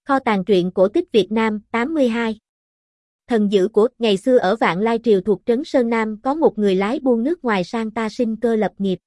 Kho tàng truyện cổ tích Việt Nam 82. Thần dữ của ngày xưa ở Vạn Lai Triều thuộc trấn Sơn Nam có một người lái buôn nước ngoài sang ta sinh cơ lập nghiệp.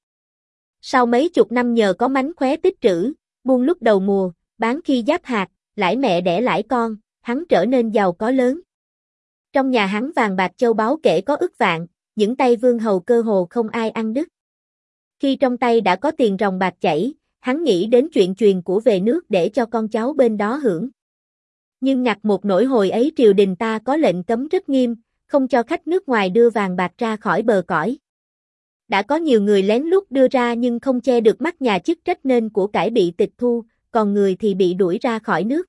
Sau mấy chục năm nhờ có mánh khóe tích trữ, buôn lúc đầu mùa, bán khi giáp hạt, lãi mẹ đẻ lãi con, hắn trở nên giàu có lớn. Trong nhà hắn vàng bạc châu báu kể có ức vạn, những tay vương hầu cơ hồ không ai ăn đứt. Khi trong tay đã có tiền ròng bạc chảy, hắn nghĩ đến chuyện truyền của về nước để cho con cháu bên đó hưởng. Nhưng ngặt một nỗi hồi ấy triều đình ta có lệnh cấm rất nghiêm, không cho khách nước ngoài đưa vàng bạc ra khỏi bờ cõi. Đã có nhiều người lén lút đưa ra nhưng không che được mắt nhà chức trách nên của cải bị tịch thu, còn người thì bị đuổi ra khỏi nước.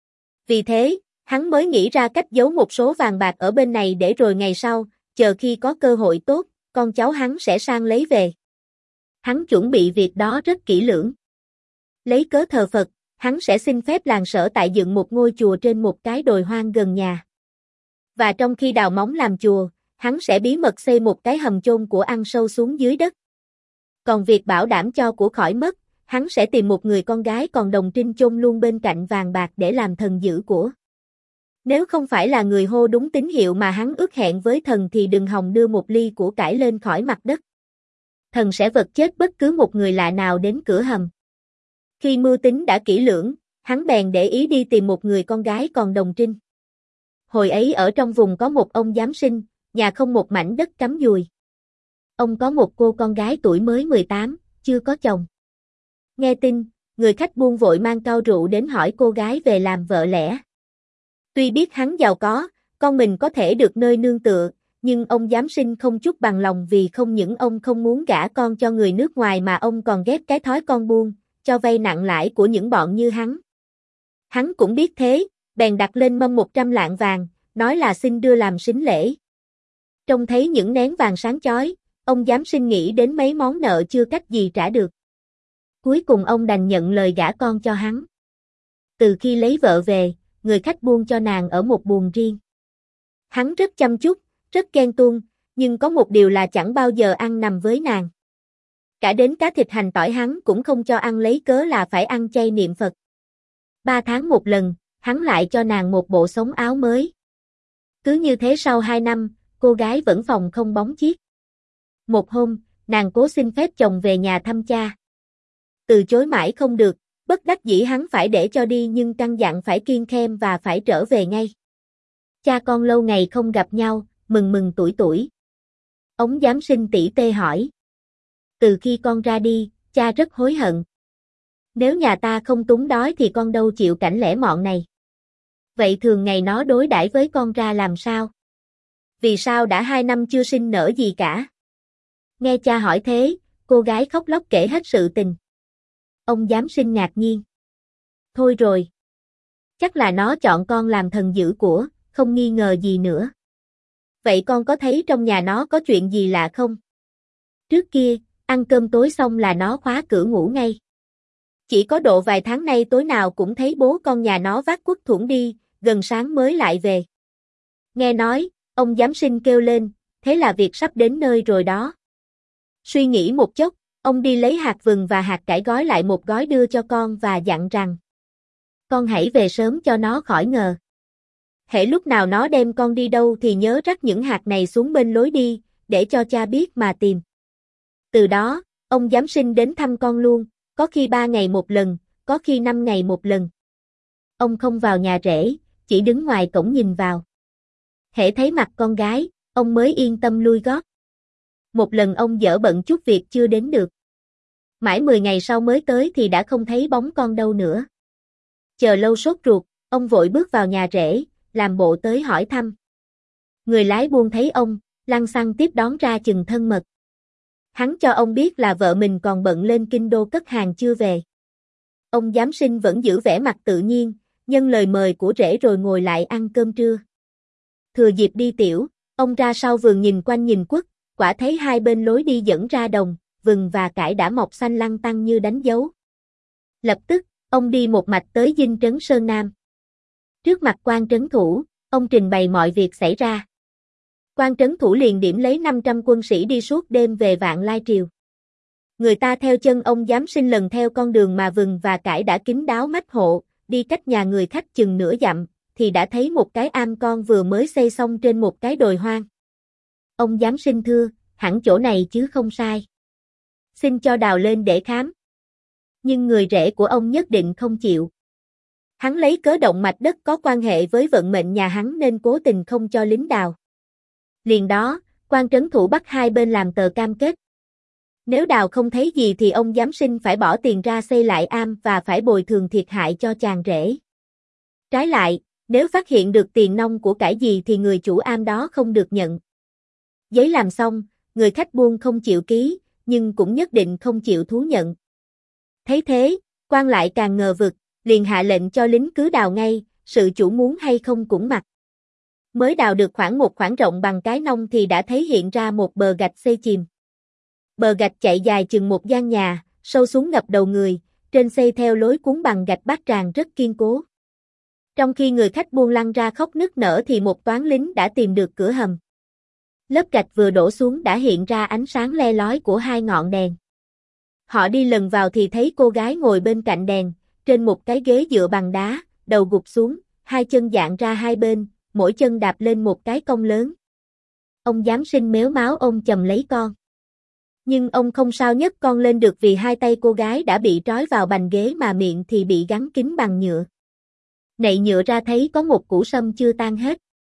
Vì thế, hắn mới nghĩ ra cách giấu một số vàng bạc ở bên này để rồi ngày sau, chờ khi có cơ hội tốt, con cháu hắn sẽ sang lấy về. Hắn chuẩn bị việc đó rất kỹ lưỡng. Lấy cớ thờ Phật, hắn sẽ xin phép làng sở tại dựng một ngôi chùa trên một cái đồi hoang gần nhà. Và trong khi đào móng làm chùa, hắn sẽ bí mật xây một cái hầm chôn của ăn sâu xuống dưới đất. Còn việc bảo đảm cho của khỏi mất, hắn sẽ tìm một người con gái còn đồng trinh chôn luôn bên cạnh vàng bạc để làm thần giữ của. Nếu không phải là người hô đúng tín hiệu mà hắn ước hẹn với thần thì đừng hòng đưa một ly của cải lên khỏi mặt đất. Thần sẽ vật chết bất cứ một người lạ nào đến cửa hầm. Khi mưu tính đã kỹ lưỡng, hắn bèn để ý đi tìm một người con gái còn đồng trinh. Hồi ấy ở trong vùng có một ông giám sinh, nhà không một mảnh đất cắm dùi. Ông có một cô con gái tuổi mới 18, chưa có chồng. Nghe tin, người khách buôn vội mang cao rượu đến hỏi cô gái về làm vợ lẽ. Tuy biết hắn giàu có, con mình có thể được nơi nương tựa, nhưng ông giám sinh không chút bằng lòng vì không những ông không muốn gả con cho người nước ngoài mà ông còn ghét cái thói con buôn, cho vay nặng lãi của những bọn như hắn. Hắn cũng biết thế, bèn đặt lên mâm 100 lạng vàng, nói là xin đưa làm sính lễ. Trông thấy những nén vàng sáng chói, ông giám sinh nghĩ đến mấy món nợ chưa cách gì trả được. Cuối cùng ông đành nhận lời gả con cho hắn. Từ khi lấy vợ về, người khách buôn cho nàng ở một buồng riêng. Hắn rất chăm chút, rất ghen tuông, nhưng có một điều là chẳng bao giờ ăn nằm với nàng. Cả đến cá thịt hành tỏi hắn cũng không cho ăn lấy cớ là phải ăn chay niệm Phật. 3 tháng một lần, hắn lại cho nàng một bộ sống áo mới. Cứ như thế sau 2 năm, cô gái vẫn phòng không bóng chiếc. Một hôm, nàng cố xin phép chồng về nhà thăm cha. Từ chối mãi không được, bất đắc dĩ hắn phải để cho đi nhưng căn dặn phải kiêng khem và phải trở về ngay. Cha con lâu ngày không gặp nhau, mừng mừng tuổi tuổi. Ông giám sinh tỉ tê hỏi. Từ khi con ra đi, cha rất hối hận. Nếu nhà ta không túng đói thì con đâu chịu cảnh lẻ mọn này. Vậy thường ngày nó đối đãi với con ra làm sao? Vì sao đã 2 năm chưa sinh nở gì cả? Nghe cha hỏi thế, cô gái khóc lóc kể hết sự tình. Ông giám sinh ngạc nhiên. Thôi rồi. Chắc là nó chọn con làm thần giữ của, không nghi ngờ gì nữa. Vậy con có thấy trong nhà nó có chuyện gì lạ không? Trước kia, ăn cơm tối xong là nó khóa cửa ngủ ngay. Chỉ có độ vài tháng nay tối nào cũng thấy bố con nhà nó vác cuốc thuẫn đi, gần sáng mới lại về. Nghe nói, ông giám sinh kêu lên, thế là việc sắp đến nơi rồi đó. Suy nghĩ một chốc, ông đi lấy hạt vừng và hạt cải gói lại một gói đưa cho con và dặn rằng con hãy về sớm cho nó khỏi ngờ. Hễ lúc nào nó đem con đi đâu thì nhớ rắc những hạt này xuống bên lối đi, để cho cha biết mà tìm. Từ đó, ông giám sinh đến thăm con luôn, có khi 3 ngày một lần, có khi 5 ngày một lần. Ông không vào nhà rể, chỉ đứng ngoài cổng nhìn vào. Hễ thấy mặt con gái, ông mới yên tâm lui gót. Một lần ông dở bận chút việc chưa đến được. Mãi 10 ngày sau mới tới thì đã không thấy bóng con đâu nữa. Chờ lâu sốt ruột, ông vội bước vào nhà rể, làm bộ tới hỏi thăm. Người lái buôn thấy ông, lăng xăng tiếp đón ra chừng thân mật. Hắn cho ông biết là vợ mình còn bận lên kinh đô cất hàng chưa về. Ông giám sinh vẫn giữ vẻ mặt tự nhiên, nhân lời mời của rể rồi ngồi lại ăn cơm trưa. Thừa dịp đi tiểu, ông ra sau vườn nhìn quanh nhìn quất, quả thấy hai bên lối đi dẫn ra đồng, vừng và cải đã mọc xanh lăng tăng như đánh dấu. Lập tức, ông đi một mạch tới dinh trấn Sơn Nam. Trước mặt quan trấn thủ, ông trình bày mọi việc xảy ra. Quan trấn thủ liền điểm lấy 500 quân sĩ đi suốt đêm về Vạn Lai Triều. Người ta theo chân ông giám sinh lần theo con đường mà vừng và cải đã kín đáo mách hộ, đi cách nhà người khách chừng nửa dặm, thì đã thấy một cái am con vừa mới xây xong trên một cái đồi hoang. Ông giám sinh thưa, hẳn chỗ này chứ không sai. Xin cho đào lên để khám. Nhưng người rể của ông nhất định không chịu. Hắn lấy cớ động mạch đất có quan hệ với vận mệnh nhà hắn nên cố tình không cho lính đào. Liền đó, quan trấn thủ bắt hai bên làm tờ cam kết. Nếu đào không thấy gì thì ông giám sinh phải bỏ tiền ra xây lại am và phải bồi thường thiệt hại cho chàng rể. Trái lại, nếu phát hiện được tiền nong của cải gì thì người chủ am đó không được nhận. Giấy làm xong, người khách buôn không chịu ký, nhưng cũng nhất định không chịu thú nhận. Thấy thế, quan lại càng ngờ vực, liền hạ lệnh cho lính cứ đào ngay, sự chủ muốn hay không cũng mặc. Mới đào được một khoảng rộng bằng cái nông thì đã thấy hiện ra một bờ gạch xây chìm. Bờ gạch chạy dài chừng một gian nhà, sâu xuống ngập đầu người, trên xây theo lối cuốn bằng gạch bát tràng rất kiên cố. Trong khi người khách buôn lăn ra khóc nức nở thì một toán lính đã tìm được cửa hầm. Lớp gạch vừa đổ xuống đã hiện ra ánh sáng le lói của hai ngọn đèn. Họ đi lần vào thì thấy cô gái ngồi bên cạnh đèn, trên một cái ghế dựa bằng đá, đầu gục xuống, hai chân dạn ra hai bên, mỗi chân đạp lên một cái cong lớn. Ông giám sinh mếu máo ôm chầm lấy con. Nhưng ông không sao nhấc con lên được vì hai tay cô gái đã bị trói vào bành ghế mà miệng thì bị gắn kín bằng nhựa. Nậy nhựa ra thấy có một củ sâm chưa tan hết.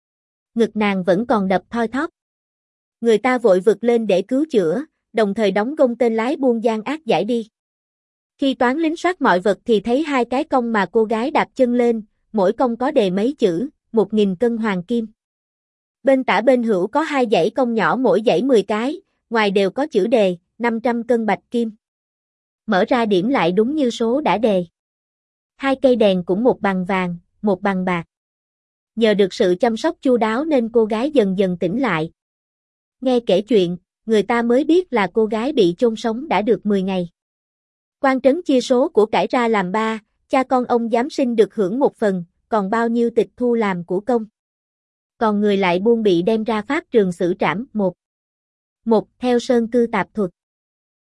Ngực nàng vẫn còn đập thoi thóp. Người ta vội vực lên để cứu chữa, đồng thời đóng gông tên lái buôn gian ác giải đi. Khi toán lính soát mọi vật thì thấy hai cái cong mà cô gái đạp chân lên, mỗi cong có đề mấy chữ, 1.000 cân hoàng kim. Bên tả bên hữu có hai dãy cong nhỏ mỗi dãy 10 cái, ngoài đều có chữ đề, 500 cân bạch kim. Mở ra điểm lại đúng như số đã đề. Hai cây đèn cũng một bằng vàng, một bằng bạc. Nhờ được sự chăm sóc chu đáo nên cô gái dần dần tỉnh lại. Nghe kể chuyện, người ta mới biết là cô gái bị chôn sống đã được 10 ngày. Quan trấn chia số của cải ra làm 3, cha con ông giám sinh được hưởng 1 phần, còn bao nhiêu tịch thu làm của công. Còn người lại buôn bị đem ra pháp trường xử trảm 1. Theo Sơn Cư Tạp Thuật.